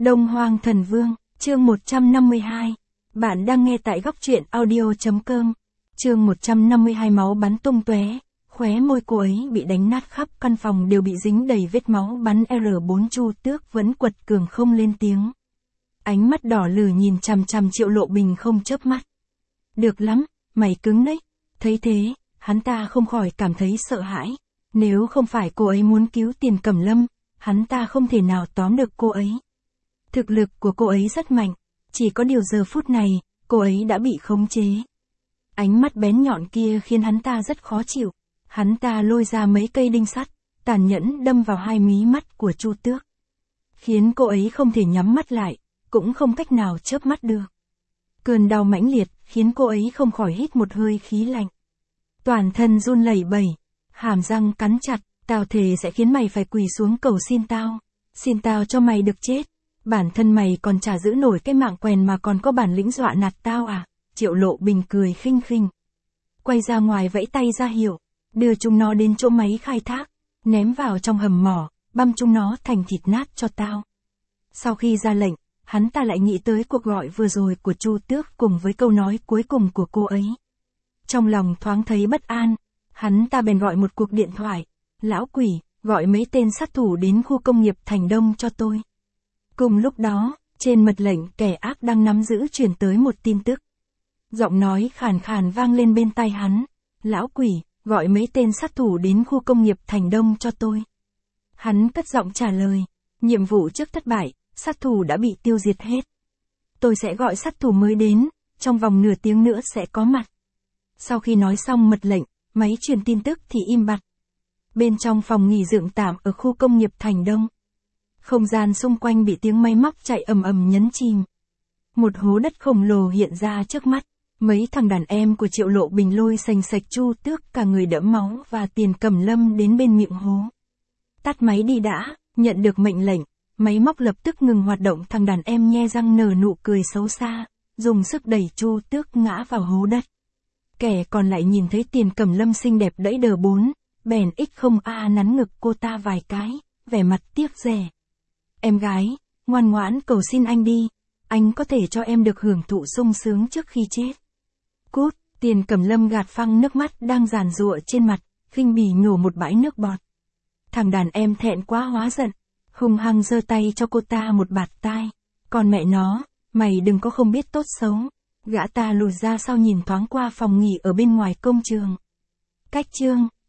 Đông Hoang Thần Vương, chương 152. Bạn đang nghe tại góc truyện audio.com. Chương 152 máu bắn tung tóe, khóe môi cô ấy bị đánh nát khắp căn phòng đều bị dính đầy vết máu bắn R4 Chu Tước vẫn quật cường không lên tiếng. Ánh mắt đỏ lử nhìn chằm chằm Triệu Lộ Bình không chớp mắt. Được lắm, mày cứng đấy. Thấy thế, hắn ta không khỏi cảm thấy sợ hãi. Nếu không phải cô ấy muốn cứu Tiền Cẩm Lâm, hắn ta không thể nào tóm được cô ấy. Thực lực của cô ấy rất mạnh, chỉ có điều giờ phút này, cô ấy đã bị khống chế. Ánh mắt bén nhọn kia khiến hắn ta rất khó chịu. Hắn ta lôi ra mấy cây đinh sắt, tàn nhẫn đâm vào hai mí mắt của Chu Tước. Khiến cô ấy không thể nhắm mắt lại, cũng không cách nào chớp mắt được. Cơn đau mãnh liệt khiến cô ấy không khỏi hít một hơi khí lạnh. Toàn thân run lẩy bẩy, hàm răng cắn chặt, tao thề sẽ khiến mày phải quỳ xuống cầu xin tao. Xin tao cho mày được chết. Bản thân mày còn chả giữ nổi cái mạng quèn mà còn có bản lĩnh dọa nạt tao à? Triệu Lộ Bình cười khinh khinh. Quay ra ngoài vẫy tay ra hiệu, đưa chúng nó đến chỗ máy khai thác, ném vào trong hầm mỏ, băm chúng nó thành thịt nát cho tao. Sau khi ra lệnh, hắn ta lại nghĩ tới cuộc gọi vừa rồi của Chu Tước cùng với câu nói cuối cùng của cô ấy. Trong lòng thoáng thấy bất an, hắn ta bèn gọi một cuộc điện thoại. Lão quỷ, gọi mấy tên sát thủ đến khu công nghiệp Thành Đông cho tôi. Cùng lúc đó, trên mật lệnh kẻ ác đang nắm giữ truyền tới một tin tức. Giọng nói khàn khàn vang lên bên tai hắn. Lão quỷ, gọi mấy tên sát thủ đến khu công nghiệp Thành Đông cho tôi. Hắn cất giọng trả lời. Nhiệm vụ trước thất bại, sát thủ đã bị tiêu diệt hết. Tôi sẽ gọi sát thủ mới đến, trong vòng nửa tiếng nữa sẽ có mặt. Sau khi nói xong mật lệnh, máy truyền tin tức thì im bặt. Bên trong phòng nghỉ dưỡng tạm ở khu công nghiệp Thành Đông. Không gian xung quanh bị tiếng máy móc chạy ầm ầm nhấn chìm. Một hố đất khổng lồ hiện ra trước mắt. Mấy thằng đàn em của Triệu Lộ Bình lôi sành sạch Chu Tước cả người đẫm máu và Tiền Cẩm Lâm đến bên miệng hố. Tắt máy đi đã, nhận được mệnh lệnh, máy móc lập tức ngừng hoạt động. Thằng đàn em nhe răng nở nụ cười xấu xa, dùng sức đẩy Chu Tước ngã vào hố đất. Kẻ còn lại nhìn thấy Tiền Cẩm Lâm xinh đẹp đẫy đờ bốn, bèn không nắn ngực cô ta vài cái, vẻ mặt tiếc rẻ. Em gái, ngoan ngoãn cầu xin anh đi, anh có thể cho em được hưởng thụ sung sướng trước khi chết. Cút, Tiền Cẩm Lâm gạt phăng nước mắt đang giàn giụa trên mặt, khinh bỉ nhổ một bãi nước bọt. Thằng đàn em thẹn quá hóa giận, hung hăng giơ tay cho cô ta một bạt tai. Còn mẹ nó, mày đừng có không biết tốt xấu. Gã ta lùi ra sau nhìn thoáng qua phòng nghỉ ở bên ngoài công trường. Cách chương